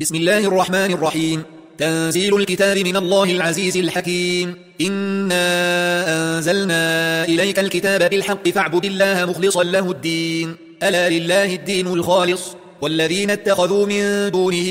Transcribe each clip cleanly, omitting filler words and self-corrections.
بسم الله الرحمن الرحيم. تنزيل الكتاب من الله العزيز الحكيم. إنا أنزلنا إليك الكتاب بالحق فاعبد الله مخلصا له الدين، ألا لله الدين الخالص، والذين اتخذوا من دونه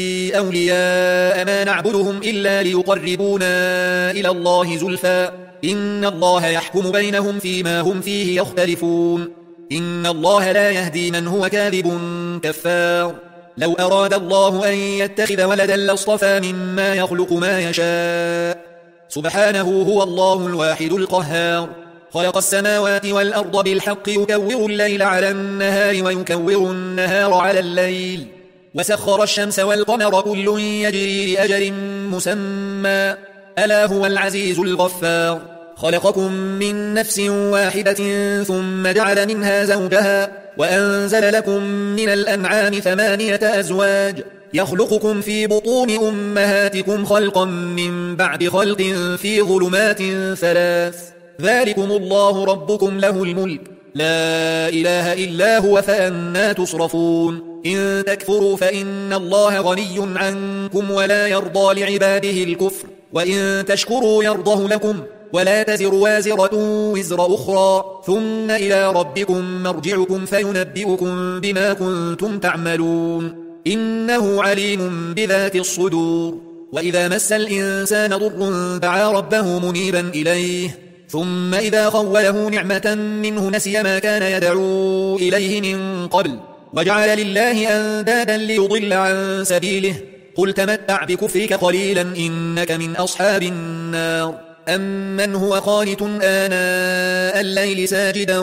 أولياء ما نعبدهم إلا ليقربونا إلى الله زلفى إن الله يحكم بينهم فيما هم فيه يختلفون. إن الله لا يهدي من هو كاذب كفار. لو أراد الله أن يتخذ ولدا لاصطفى مما يخلق ما يشاء، سبحانه هو الله الواحد القهار. خلق السماوات والأرض بالحق يكور الليل على النهار ويكور النهار على الليل، وسخر الشمس والقمر كل يجري لأجل مسمى، ألا هو العزيز الغفار. خلقكم من نفس واحدة ثم جعل منها زوجها وأنزل لكم من الأنعام 8 أزواج يخلقكم في بطون أمهاتكم خلقا من بعد خلق في ظلمات 3. ذلكم الله ربكم له الملك، لا إله إلا هو، فأنى تصرفون. إن تكفروا فإن الله غني عنكم ولا يرضى لعباده الكفر، وإن تشكروا يرضه لكم، ولا تزر وازرة وزر أخرى، ثم إلى ربكم مرجعكم فينبئكم بما كنتم تعملون، إنه عليم بذات الصدور. وإذا مس الإنسان ضر دعا ربه منيبا إليه، ثم إذا خوله نعمة منه نسي ما كان يدعو إليه من قبل، وجعل لله أندادا ليضل عن سبيله. قل تمتع بكفرك قليلا إنك من أصحاب النار. أمن هو قانت آناء الليل ساجدا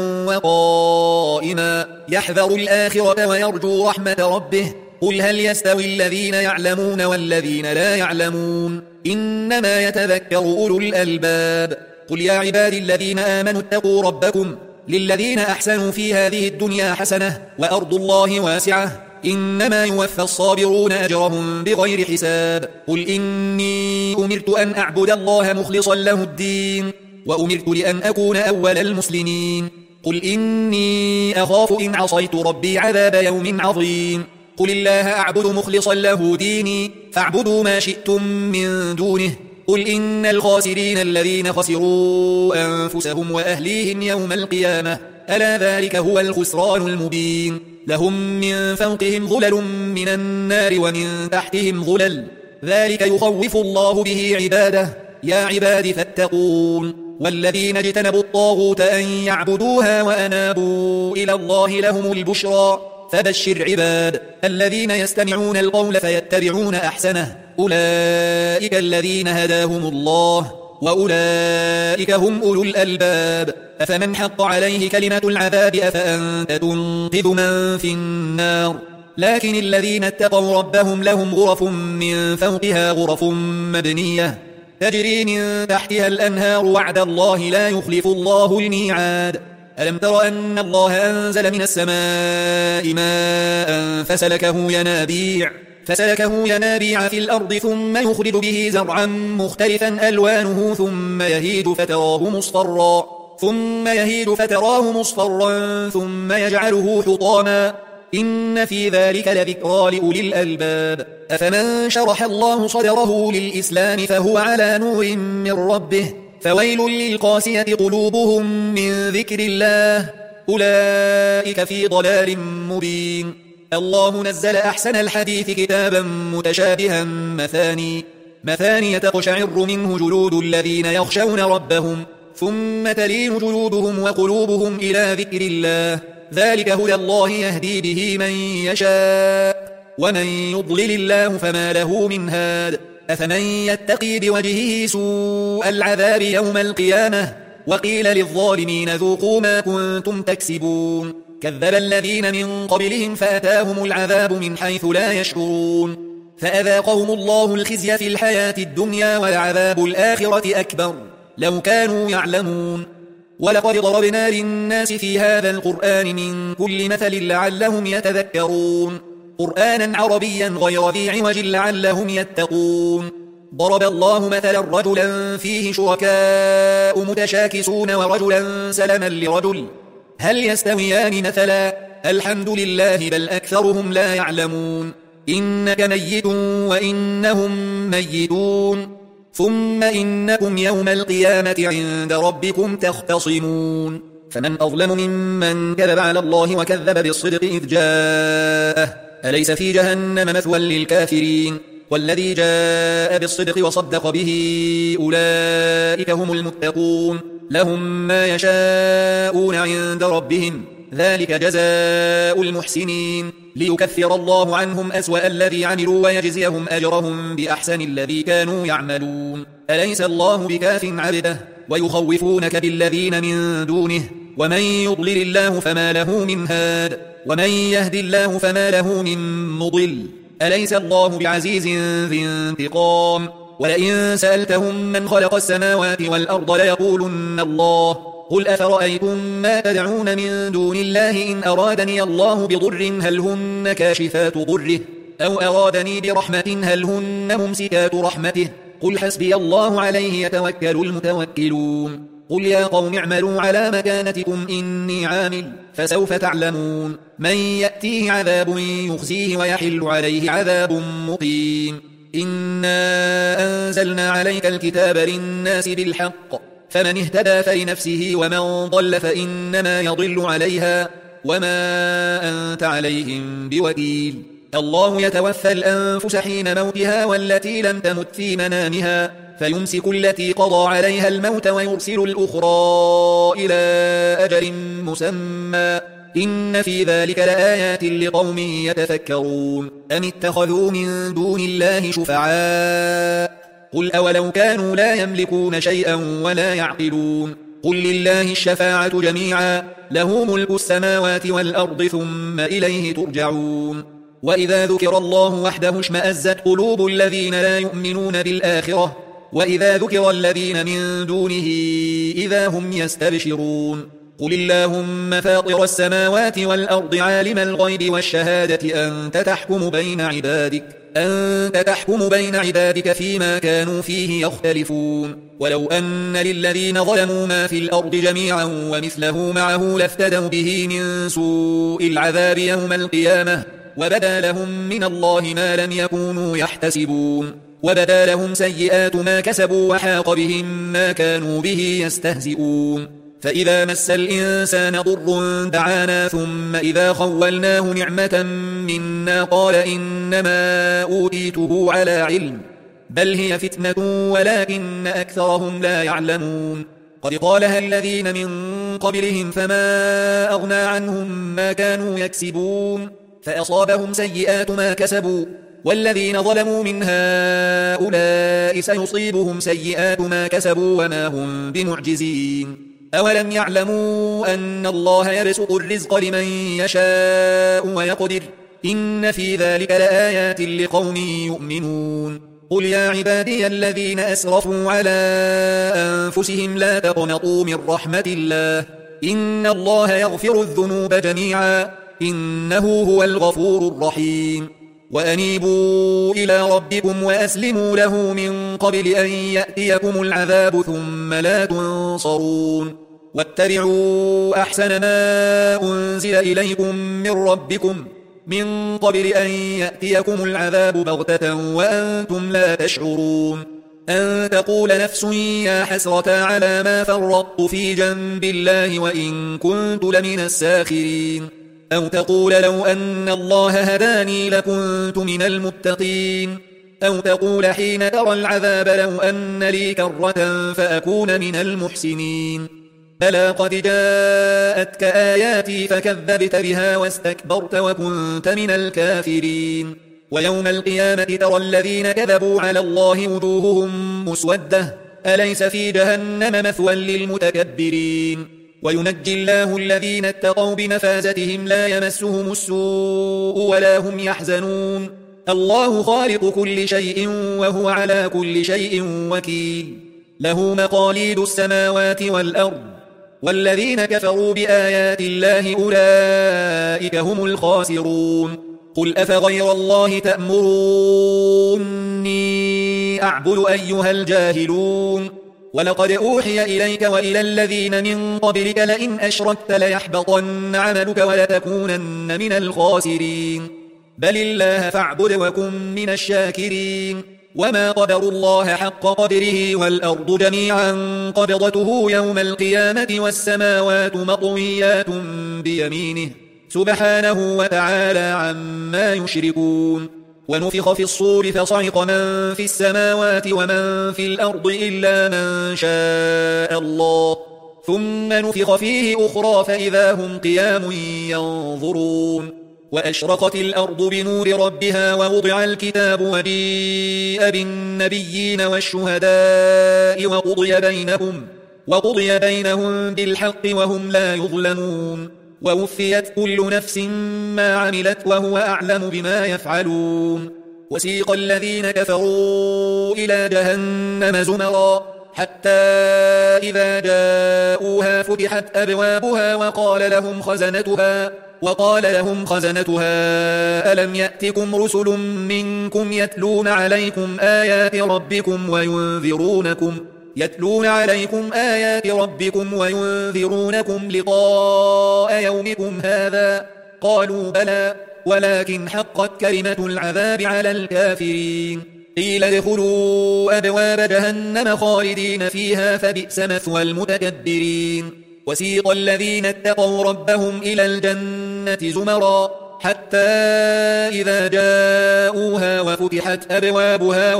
وقائما يحذر الآخرة ويرجو رحمة ربه، قل هل يستوي الذين يعلمون والذين لا يعلمون، إنما يتذكر أولو الألباب. قل يا عبادي الذين آمنوا اتقوا ربكم، للذين أحسنوا في هذه الدنيا حسنة وأرض الله واسعة، إنما يوفى الصابرون أجرهم بغير حساب. قل إني أمرت أن أعبد الله مخلصا له الدين، وأمرت لأن أكون أول المسلمين. قل إني أخاف إن عصيت ربي عذاب يوم عظيم. قل الله أعبد مخلصا له ديني، فاعبدوا ما شئتم من دونه. قل إن الخاسرين الذين خسروا أنفسهم وأهليهم يوم القيامة، ألا ذلك هو الخسران المبين. لهم من فوقهم ظلل من النار ومن تحتهم ظلل، ذلك يخوف الله به عباده. يا عباد فاتقون. والذين اجتنبوا الطاغوت أن يعبدوها وأنابوا إلى الله لهم البشرى، فبشر عباد الذين يستمعون القول فيتبعون أحسنه، أولئك الذين هداهم الله، وأولئك هم أولو الألباب. أفمن حق عليه كلمة العذاب أفأنت تنقذ من في النار. لكن الذين اتقوا ربهم لهم غرف من فوقها غرف مبنية تجري من تحتها الأنهار، وعد الله لا يخلف الله الميعاد. ألم تر أن الله أنزل من السماء ماء فسلكه ينابيع في الأرض، ثم يخرج به زرعا مختلفا ألوانه، ثم يهيد فتراه مصفرا ثم يجعله حطاما، إن في ذلك لذكرى لأولي الألباب. أفمن شرح الله صدره للإسلام فهو على نور من ربه، فويل للقاسية قلوبهم من ذكر الله، أولئك في ضلال مبين. الله نزل أحسن الحديث كتابا متشابها مثاني تقشعر منه جلود الذين يخشون ربهم، ثم تلين جلودهم وقلوبهم إلى ذكر الله، ذلك هدى الله يهدي به من يشاء، ومن يضلل الله فما له من هاد. أفمن يتقي بوجهه سوء العذاب يوم القيامة، وقيل للظالمين ذوقوا ما كنتم تكسبون. كذب الذين من قبلهم فأتاهم العذاب من حيث لا يشعرون، فأذاقهم الله الخزي في الحياة الدنيا، والعذاب الآخرة أكبر لو كانوا يعلمون. ولقد ضربنا للناس في هذا القرآن من كل مثل لعلهم يتذكرون، قرآنا عربيا غير ذي عوج لعلهم يتقون. ضرب الله مثلا رجلا فيه شركاء متشاكسون ورجلا سلما لرجل، هل يستويان مثلا؟ الحمد لله بل أكثرهم لا يعلمون. إنك ميت وإنهم ميتون ثم إنكم يوم القيامة عند ربكم تختصمون فمن أظلم ممن كذب على الله وكذب بالصدق إذ جاءه أليس في جهنم مثوى للكافرين والذي جاء بالصدق وصدق به أولئك هم المتقون لهم ما يشاءون عند ربهم ذلك جزاء المحسنين ليكفر الله عنهم أسوأ الذي عملوا ويجزيهم أجرهم بأحسن الذي كانوا يعملون أليس الله بكاف عبده ويخوفونك بالذين من دونه ومن يضلل الله فما له من هاد ومن يهدي الله فما له من مضل أليس الله بعزيز ذي انتقام ولئن سألتهم من خلق السماوات والأرض ليقولن الله قل أفرأيتم ما تدعون من دون الله إن أرادني الله بضر هل هن كاشفات ضره أو أرادني برحمة هل هن ممسكات رحمته قل حسبي الله عليه يتوكل المتوكلون قل يا قوم اعملوا على مكانتكم إني عامل فسوف تعلمون من يأتيه عذاب يخزيه ويحل عليه عذاب مقيم إنا أنزلنا عليك الكتاب للناس بالحق فمن اهتدى فلنفسه ومن ضل فإنما يضل عليها وما أنت عليهم بوكيل الله يتوفى الأنفس حين موتها والتي لم تمت في منامها فيمسك التي قضى عليها الموت ويرسل الأخرى إلى أجل مسمى إن في ذلك لآيات لقوم يتفكرون أم اتخذوا من دون الله شفعاء قل أولو كانوا لا يملكون شيئا ولا يعقلون قل لله الشفاعة جميعا له ملك السماوات والأرض ثم إليه ترجعون وإذا ذكر الله وحده اشمأزت قلوب الذين لا يؤمنون بالآخرة وإذا ذكر الذين من دونه إذا هم يستبشرون قل اللهم فاطر السماوات والأرض عالم الغيب والشهادة أنت تحكم بين عبادك فيما كانوا فيه يختلفون ولو أن للذين ظلموا ما في الأرض جميعا ومثله معه لافتدوا به من سوء العذاب يوم القيامة وبدا لهم من الله ما لم يكونوا يحتسبون وبدا لهم سيئات ما كسبوا وحاق بهم ما كانوا به يستهزئون فإذا مس الإنسان ضر دعانا ثم إذا خولناه نعمة منا قال إنما أوتيته على علم بل هي فتنة ولكن أكثرهم لا يعلمون قد قالها الذين من قبلهم فما أغنى عنهم ما كانوا يكسبون فأصابهم سيئات ما كسبوا والذين ظلموا من هؤلاء سيصيبهم سيئات ما كسبوا وما هم بمعجزين أولم يعلموا أن الله يبسط الرزق لمن يشاء ويقدر إن في ذلك لآيات لقوم يؤمنون قل يا عبادي الذين أسرفوا على أنفسهم لا تقنطوا من رحمة الله إن الله يغفر الذنوب جميعا إنه هو الغفور الرحيم وأنيبوا إلى ربكم وأسلموا له من قبل أن يأتيكم العذاب ثم لا تنصرون واتبعوا أحسن ما أنزل إليكم من ربكم من قبل أن يأتيكم العذاب بغتة وأنتم لا تشعرون أن تقول نفس يا حسرة على ما فرطت في جنب الله وإن كنت لمن الساخرين أو تقول لو أن الله هداني لكنت من المتقين أو تقول حين ترى العذاب لو أن لي كرة فأكون من المحسنين بلى قد جاءتك آياتي فكذبت بها واستكبرت وكنت من الكافرين ويوم القيامة ترى الذين كذبوا على الله وجوههم مسودة أليس في جهنم مثوى للمتكبرين وينجي الله الذين اتقوا بمفازتهم لا يمسهم السوء ولا هم يحزنون الله خالق كل شيء وهو على كل شيء وكيل له مقاليد السماوات والأرض والذين كفروا بآيات الله أولئك هم الخاسرون قل أفغير الله تأمروني أعبد أيها الجاهلون ولقد أوحي إليك وإلى الذين من قبلك لئن أشركت ليحبطن عملك ولتكونن من الخاسرين بل الله فاعبد وكن من الشاكرين وما قدروا الله حق قدره والأرض جميعا قبضته يوم القيامة والسماوات مطويات بيمينه سبحانه وتعالى عما يشركون ونفخ في الصور فصعق من في السماوات ومن في الأرض إلا من شاء الله ثم نفخ فيه أخرى فإذا هم قيام ينظرون وأشرقت الأرض بنور ربها ووضع الكتاب وجيء بالنبيين والشهداء وقضي بينهم بالحق وهم لا يظلمون ووفيت كل نفس ما عملت وهو أعلم بما يفعلون وسيق الذين كفروا إلى جهنم زمرا حتى إذا جاءوها فتحت أبوابها وقال لهم خزنتها ألم يأتكم رسل منكم يتلون عليكم آيات ربكم وينذرونكم لقاء يومكم هذا قالوا بلى ولكن حقت كلمة العذاب على الكافرين قيل ادخلوا أبواب جهنم خالدين فيها فبئس مثوى المتكبرين وسيق الذين اتقوا ربهم إلى الجنة زمرا حتى إذا جاءوها وفتحت أبوابها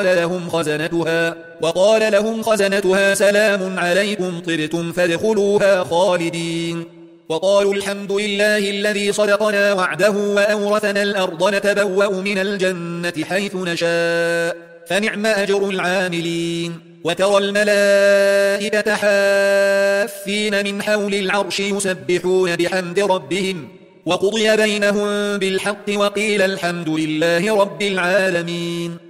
وقال لهم خزنتها سلام عليكم طبتم فادخلوها خالدين وقالوا الحمد لله الذي صدقنا وعده وأورثنا الأرض نتبوأ من الجنة حيث نشاء فنعم أجر العاملين وترى الملائكة حافين من حول العرش يسبحون بحمد ربهم وقضي بينهم بالحق وقيل الحمد لله رب العالمين